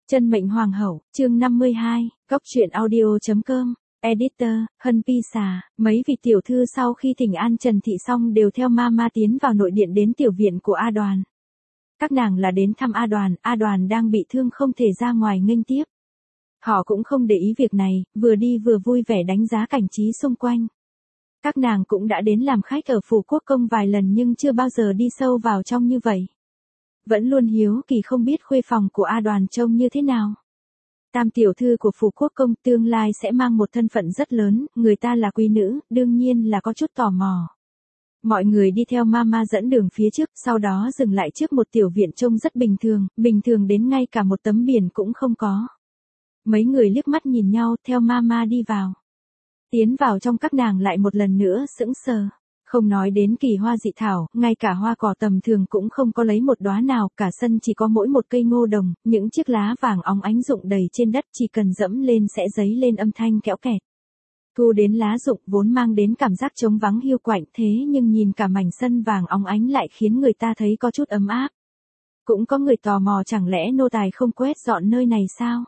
Chân mệnh hoàng hậu, chương 52, góc truyện audio.com, editor, Hân Pisa, mấy vị tiểu thư sau khi thỉnh an Trần Thị xong đều theo Mama tiến vào nội điện đến tiểu viện của A Đoàn. Các nàng là đến thăm A Đoàn đang bị thương không thể ra ngoài nghênh tiếp. Họ cũng không để ý việc này, vừa đi vừa vui vẻ đánh giá cảnh trí xung quanh. Các nàng cũng đã đến làm khách ở phủ quốc công vài lần nhưng chưa bao giờ đi sâu vào trong như vậy. Vẫn luôn hiếu kỳ không biết khuê phòng của A Đoàn trông như thế nào. Tam tiểu thư của phủ quốc công tương lai sẽ mang một thân phận rất lớn, người ta là quý nữ, đương nhiên là có chút tò mò. Mọi người đi theo Mama dẫn đường phía trước, sau đó dừng lại trước một tiểu viện trông rất bình thường đến ngay cả một tấm biển cũng không có. Mấy người liếc mắt nhìn nhau, theo Mama đi vào. Tiến vào trong các nàng lại một lần nữa sững sờ. Không nói đến kỳ hoa dị thảo, ngay cả hoa cỏ tầm thường cũng không có lấy một đóa nào, cả sân chỉ có mỗi một cây ngô đồng, những chiếc lá vàng óng ánh rụng đầy trên đất, chỉ cần dẫm lên sẽ dấy lên âm thanh kẽo kẹt. Thu đến lá rụng vốn mang đến cảm giác trống vắng hiu quạnh, thế nhưng nhìn cả mảnh sân vàng óng ánh lại khiến người ta thấy có chút ấm áp. Cũng có người tò mò chẳng lẽ nô tài không quét dọn nơi này sao?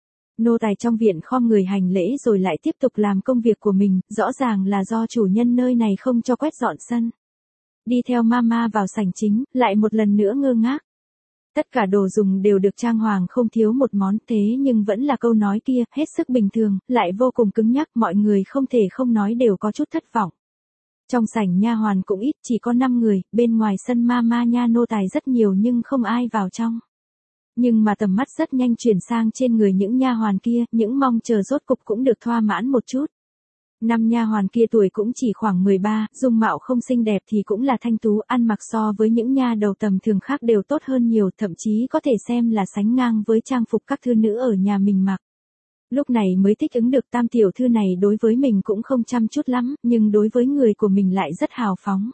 Nô tài trong viện khom người hành lễ rồi lại tiếp tục làm công việc của mình, rõ ràng là do chủ nhân nơi này không cho quét dọn sân. Đi theo Mama vào sảnh chính, lại một lần nữa ngơ ngác. Tất cả đồ dùng đều được trang hoàng không thiếu một món, thế nhưng vẫn là câu nói kia, hết sức bình thường, lại vô cùng cứng nhắc, mọi người không thể không nói đều có chút thất vọng. Trong sảnh nha hoàn cũng ít, chỉ có 5 người, bên ngoài sân Mama nha nô tài rất nhiều nhưng không ai vào trong. Nhưng mà tầm mắt rất nhanh chuyển sang trên người những nha hoàn kia, những mong chờ rốt cục cũng được thỏa mãn một chút. 5 nha hoàn kia tuổi cũng chỉ khoảng 13, dung mạo không xinh đẹp thì cũng là thanh tú, ăn mặc so với những nha đầu tầm thường khác đều tốt hơn nhiều, thậm chí có thể xem là sánh ngang với trang phục các thư nữ ở nhà mình mặc. Lúc này mới thích ứng được tam tiểu thư này đối với mình cũng không chăm chút lắm, nhưng đối với người của mình lại rất hào phóng.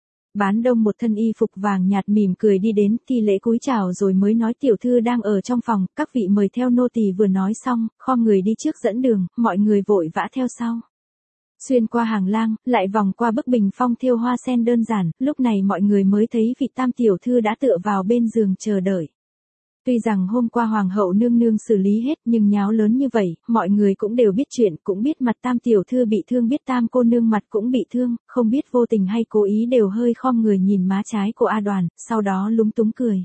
Bán đông một thân y phục vàng nhạt mỉm cười đi đến, thi lễ cúi chào rồi mới nói tiểu thư đang ở trong phòng, các vị mời theo nô tỳ. Vừa nói xong, khom người đi trước dẫn đường, mọi người vội vã theo sau. Xuyên qua hàng lang, lại vòng qua bức bình phong thêu hoa sen đơn giản, lúc này mọi người mới thấy vị tam tiểu thư đã tựa vào bên giường chờ đợi. Tuy rằng hôm qua hoàng hậu nương nương xử lý hết nhưng nháo lớn như vậy, mọi người cũng đều biết chuyện, cũng biết mặt tam tiểu thư bị thương, biết tam cô nương mặt cũng bị thương, không biết vô tình hay cố ý đều hơi khom người nhìn má trái của A Đoàn, sau đó lúng túng cười.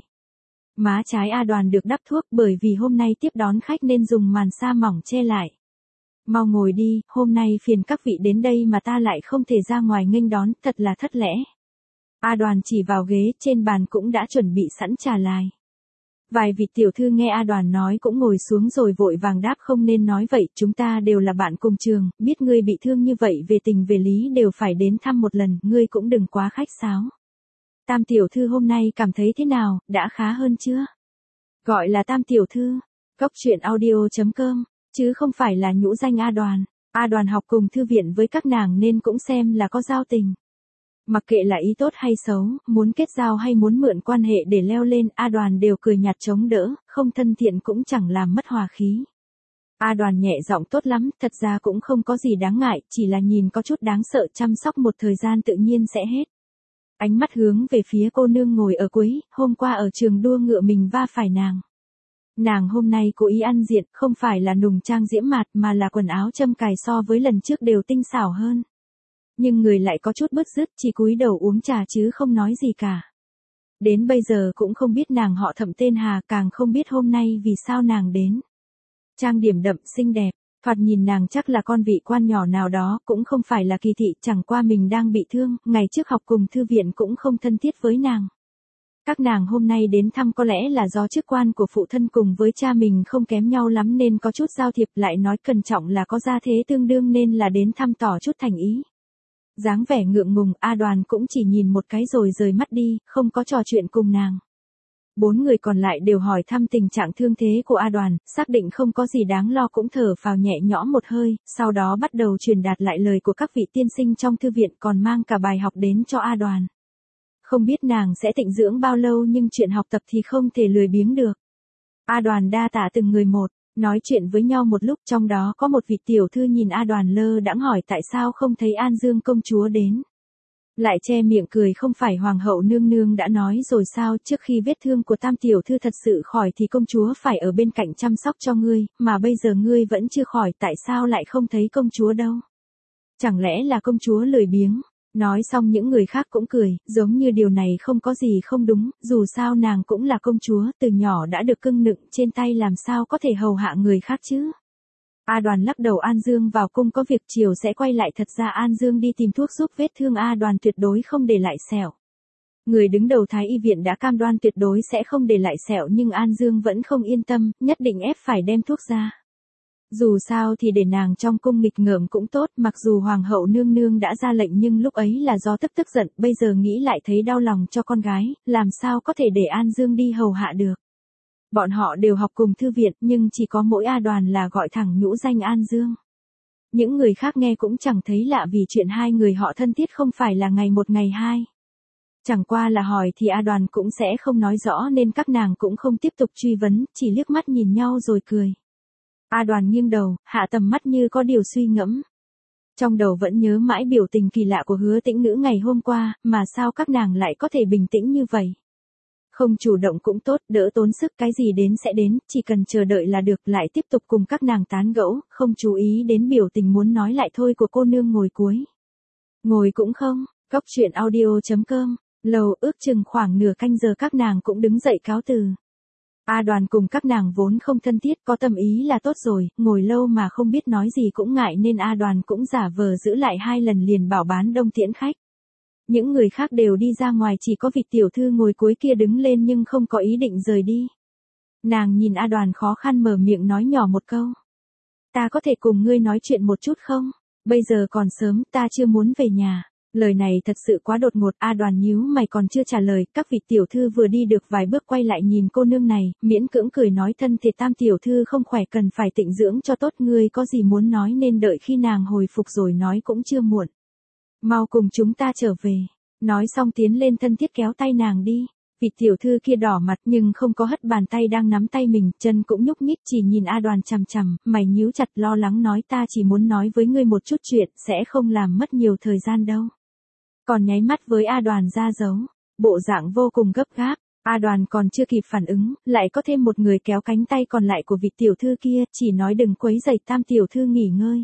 Má trái A Đoàn được đắp thuốc bởi vì hôm nay tiếp đón khách nên dùng màn sa mỏng che lại. Mau ngồi đi, hôm nay phiền các vị đến đây mà ta lại không thể ra ngoài nghênh đón, thật là thất lễ. A Đoàn chỉ vào ghế, trên bàn cũng đã chuẩn bị sẵn trà lai. Vài vị tiểu thư nghe A Đoàn nói cũng ngồi xuống rồi vội vàng đáp không nên nói vậy, chúng ta đều là bạn cùng trường, biết ngươi bị thương như vậy về tình về lý đều phải đến thăm một lần, ngươi cũng đừng quá khách sáo. Tam tiểu thư hôm nay cảm thấy thế nào, đã khá hơn chưa? Gọi là tam tiểu thư, góc truyện audio.com, chứ không phải là nhũ danh A Đoàn. A Đoàn học cùng thư viện với các nàng nên cũng xem là có giao tình. Mặc kệ là ý tốt hay xấu, muốn kết giao hay muốn mượn quan hệ để leo lên, A Đoàn đều cười nhạt chống đỡ, không thân thiện cũng chẳng làm mất hòa khí. A Đoàn nhẹ giọng tốt lắm, thật ra cũng không có gì đáng ngại, chỉ là nhìn có chút đáng sợ, chăm sóc một thời gian tự nhiên sẽ hết. Ánh mắt hướng về phía cô nương ngồi ở cuối, hôm qua ở trường đua ngựa mình va phải nàng. Nàng hôm nay cố ý ăn diện, không phải là nùng trang diễm mạt mà là quần áo châm cài so với lần trước đều tinh xảo hơn. Nhưng người lại có chút bứt rứt, chỉ cúi đầu uống trà chứ không nói gì cả. Đến bây giờ cũng không biết nàng họ Thẩm tên Hà, càng không biết hôm nay vì sao nàng đến. Trang điểm đậm xinh đẹp, thoạt nhìn nàng chắc là con vị quan nhỏ nào đó, cũng không phải là kỳ thị, chẳng qua mình đang bị thương, ngày trước học cùng thư viện cũng không thân thiết với nàng. Các nàng hôm nay đến thăm có lẽ là do chức quan của phụ thân cùng với cha mình không kém nhau lắm nên có chút giao thiệp, lại nói cẩn trọng là có gia thế tương đương nên là đến thăm tỏ chút thành ý. Dáng vẻ ngượng ngùng, A Đoàn cũng chỉ nhìn một cái rồi rời mắt đi, không có trò chuyện cùng nàng. 4 người còn lại đều hỏi thăm tình trạng thương thế của A Đoàn, xác định không có gì đáng lo cũng thở phào nhẹ nhõm một hơi, sau đó bắt đầu truyền đạt lại lời của các vị tiên sinh trong thư viện, còn mang cả bài học đến cho A Đoàn. Không biết nàng sẽ tịnh dưỡng bao lâu nhưng chuyện học tập thì không thể lười biếng được. A Đoàn đa tạ từng người một. Nói chuyện với nhau một lúc, trong đó có một vị tiểu thư nhìn A Đoàn lơ đãng hỏi tại sao không thấy An Dương công chúa đến. Lại che miệng cười, không phải hoàng hậu nương nương đã nói rồi sao, trước khi vết thương của tam tiểu thư thật sự khỏi thì công chúa phải ở bên cạnh chăm sóc cho ngươi, mà bây giờ ngươi vẫn chưa khỏi, tại sao lại không thấy công chúa đâu? Chẳng lẽ là công chúa lười biếng? Nói xong những người khác cũng cười, giống như điều này không có gì không đúng, dù sao nàng cũng là công chúa, từ nhỏ đã được cưng nựng trên tay, làm sao có thể hầu hạ người khác chứ? A Đoàn lắc đầu, An Dương vào cung có việc chiều sẽ quay lại, thật ra An Dương đi tìm thuốc giúp vết thương A Đoàn tuyệt đối không để lại sẹo. Người đứng đầu Thái y viện đã cam đoan tuyệt đối sẽ không để lại sẹo, nhưng An Dương vẫn không yên tâm, nhất định ép phải đem thuốc ra. Dù sao thì để nàng trong cung nghịch ngợm cũng tốt, mặc dù hoàng hậu nương nương đã ra lệnh nhưng lúc ấy là do tức giận, bây giờ nghĩ lại thấy đau lòng cho con gái, làm sao có thể để An Dương đi hầu hạ được. Bọn họ đều học cùng thư viện, nhưng chỉ có mỗi A Đoàn là gọi thẳng nhũ danh An Dương. Những người khác nghe cũng chẳng thấy lạ, vì chuyện hai người họ thân thiết không phải là ngày một ngày hai. Chẳng qua là hỏi thì A Đoàn cũng sẽ không nói rõ, nên các nàng cũng không tiếp tục truy vấn, chỉ liếc mắt nhìn nhau rồi cười. A Đoàn nghiêng đầu, hạ tầm mắt như có điều suy ngẫm. Trong đầu vẫn nhớ mãi biểu tình kỳ lạ của Hứa Tĩnh Nữ ngày hôm qua, mà sao các nàng lại có thể bình tĩnh như vậy? Không chủ động cũng tốt, đỡ tốn sức, cái gì đến sẽ đến, chỉ cần chờ đợi là được, lại tiếp tục cùng các nàng tán gẫu, không chú ý đến biểu tình muốn nói lại thôi của cô nương ngồi cuối. Ngồi cũng không, Cóc Truyện Audio.com, lầu ước chừng khoảng nửa canh giờ các nàng cũng đứng dậy cáo từ. A Đoàn cùng các nàng vốn không thân thiết, có tâm ý là tốt rồi, ngồi lâu mà không biết nói gì cũng ngại, nên A Đoàn cũng giả vờ giữ lại 2 lần liền bảo Bán Đông tiễn khách. Những người khác đều đi ra ngoài, chỉ có vị tiểu thư ngồi cuối kia đứng lên nhưng không có ý định rời đi. Nàng nhìn A Đoàn khó khăn mở miệng nói nhỏ một câu. Ta có thể cùng ngươi nói chuyện một chút không? Bây giờ còn sớm, ta chưa muốn về nhà. Lời này thật sự quá đột ngột, A Đoàn nhíu mày còn chưa trả lời, các vị tiểu thư vừa đi được vài bước quay lại nhìn cô nương này, miễn cưỡng cười nói, thân thể tam tiểu thư không khỏe cần phải tịnh dưỡng cho tốt, ngươi có gì muốn nói nên đợi khi nàng hồi phục rồi nói cũng chưa muộn. Mau cùng chúng ta trở về. Nói xong tiến lên thân thiết kéo tay nàng đi. Vị tiểu thư kia đỏ mặt nhưng không có hất bàn tay đang nắm tay mình, chân cũng nhúc nhích chỉ nhìn A Đoàn chằm chằm, mày nhíu chặt lo lắng nói, ta chỉ muốn nói với ngươi một chút chuyện, sẽ không làm mất nhiều thời gian đâu. Còn nháy mắt với A Đoàn ra dấu, bộ dạng vô cùng gấp gáp. A Đoàn còn chưa kịp phản ứng, lại có thêm một người kéo cánh tay còn lại của vị tiểu thư kia, chỉ nói đừng quấy rầy tam tiểu thư nghỉ ngơi.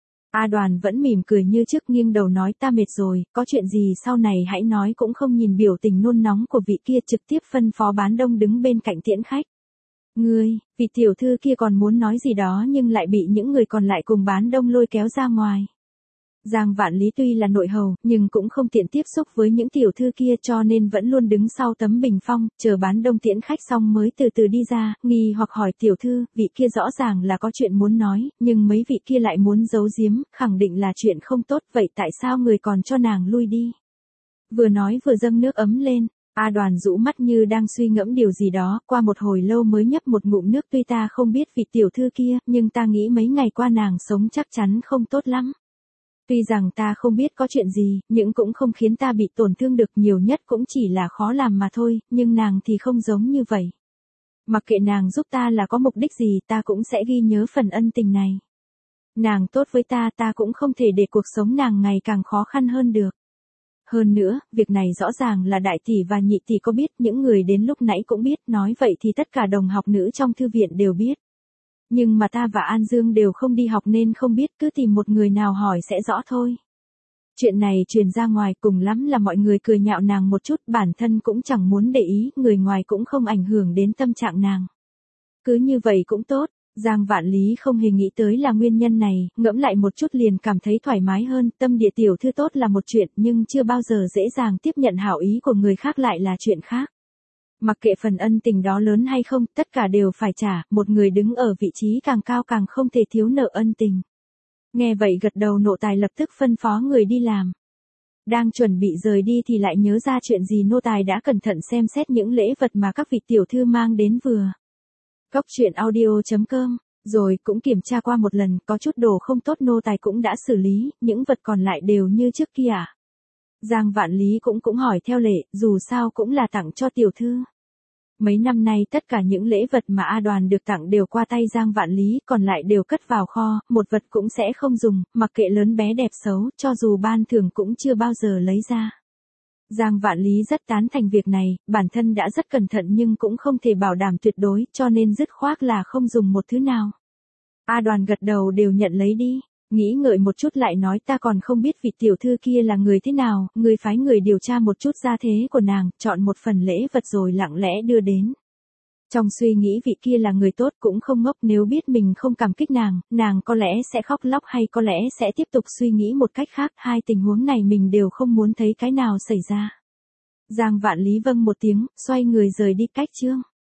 A Đoàn vẫn mỉm cười như trước, nghiêng đầu nói, ta mệt rồi, có chuyện gì sau này hãy nói, cũng không nhìn biểu tình nôn nóng của vị kia, trực tiếp phân phó Bán Đông đứng bên cạnh tiễn khách. Ngươi, vị tiểu thư kia còn muốn nói gì đó nhưng lại bị những người còn lại cùng Bán Đông lôi kéo ra ngoài. Giang Vạn Lý tuy là nội hầu, nhưng cũng không tiện tiếp xúc với những tiểu thư kia, cho nên vẫn luôn đứng sau tấm bình phong, chờ Bán Đông tiễn khách xong mới từ từ đi ra, nghi hoặc hỏi tiểu thư, vị kia rõ ràng là có chuyện muốn nói, nhưng mấy vị kia lại muốn giấu giếm, khẳng định là chuyện không tốt, vậy tại sao người còn cho nàng lui đi? Vừa nói vừa dâng nước ấm lên, A Đoàn rũ mắt như đang suy ngẫm điều gì đó, qua một hồi lâu mới nhấp một ngụm nước, tuy ta không biết vị tiểu thư kia, nhưng ta nghĩ mấy ngày qua nàng sống chắc chắn không tốt lắm. Tuy rằng ta không biết có chuyện gì, nhưng cũng không khiến ta bị tổn thương được, nhiều nhất cũng chỉ là khó làm mà thôi, nhưng nàng thì không giống như vậy. Mặc kệ nàng giúp ta là có mục đích gì, ta cũng sẽ ghi nhớ phần ân tình này. Nàng tốt với ta, ta cũng không thể để cuộc sống nàng ngày càng khó khăn hơn được. Hơn nữa, việc này rõ ràng là đại tỷ và nhị tỷ có biết, những người đến lúc nãy cũng biết, nói vậy thì tất cả đồng học nữ trong thư viện đều biết. Nhưng mà ta và An Dương đều không đi học nên không biết, cứ tìm một người nào hỏi sẽ rõ thôi. Chuyện này truyền ra ngoài cùng lắm là mọi người cười nhạo nàng một chút, bản thân cũng chẳng muốn để ý, người ngoài cũng không ảnh hưởng đến tâm trạng nàng. Cứ như vậy cũng tốt, Giang Vạn Lý không hề nghĩ tới là nguyên nhân này, ngẫm lại một chút liền cảm thấy thoải mái hơn, tâm địa tiểu thư tốt là một chuyện nhưng chưa bao giờ dễ dàng tiếp nhận hảo ý của người khác lại là chuyện khác. Mặc kệ phần ân tình đó lớn hay không, tất cả đều phải trả, một người đứng ở vị trí càng cao càng không thể thiếu nợ ân tình. Nghe vậy gật đầu, nô tài lập tức phân phó người đi làm. Đang chuẩn bị rời đi thì lại nhớ ra chuyện gì, nô tài đã cẩn thận xem xét những lễ vật mà các vị tiểu thư mang đến vừa. Cóc Truyện Audio.com, rồi cũng kiểm tra qua một lần, có chút đồ không tốt nô tài cũng đã xử lý, những vật còn lại đều như trước kia à? Giang Vạn Lý cũng hỏi theo lệ, dù sao cũng là tặng cho tiểu thư. Mấy năm nay tất cả những lễ vật mà A Đoàn được tặng đều qua tay Giang Vạn Lý, còn lại đều cất vào kho, một vật cũng sẽ không dùng, mặc kệ lớn bé đẹp xấu, cho dù ban thưởng cũng chưa bao giờ lấy ra. Giang Vạn Lý rất tán thành việc này, bản thân đã rất cẩn thận nhưng cũng không thể bảo đảm tuyệt đối, cho nên dứt khoát là không dùng một thứ nào. A Đoàn gật đầu đều nhận lấy đi. Nghĩ ngợi một chút lại nói ta còn không biết vị tiểu thư kia là người thế nào, người phái người điều tra một chút gia thế của nàng, chọn một phần lễ vật rồi lặng lẽ đưa đến. Trong suy nghĩ vị kia là người tốt cũng không ngốc, nếu biết mình không cảm kích nàng có lẽ sẽ khóc lóc hay có lẽ sẽ tiếp tục suy nghĩ một cách khác, hai tình huống này mình đều không muốn thấy cái nào xảy ra. Giang Vạn Lý vâng một tiếng, xoay người rời đi. Cách chương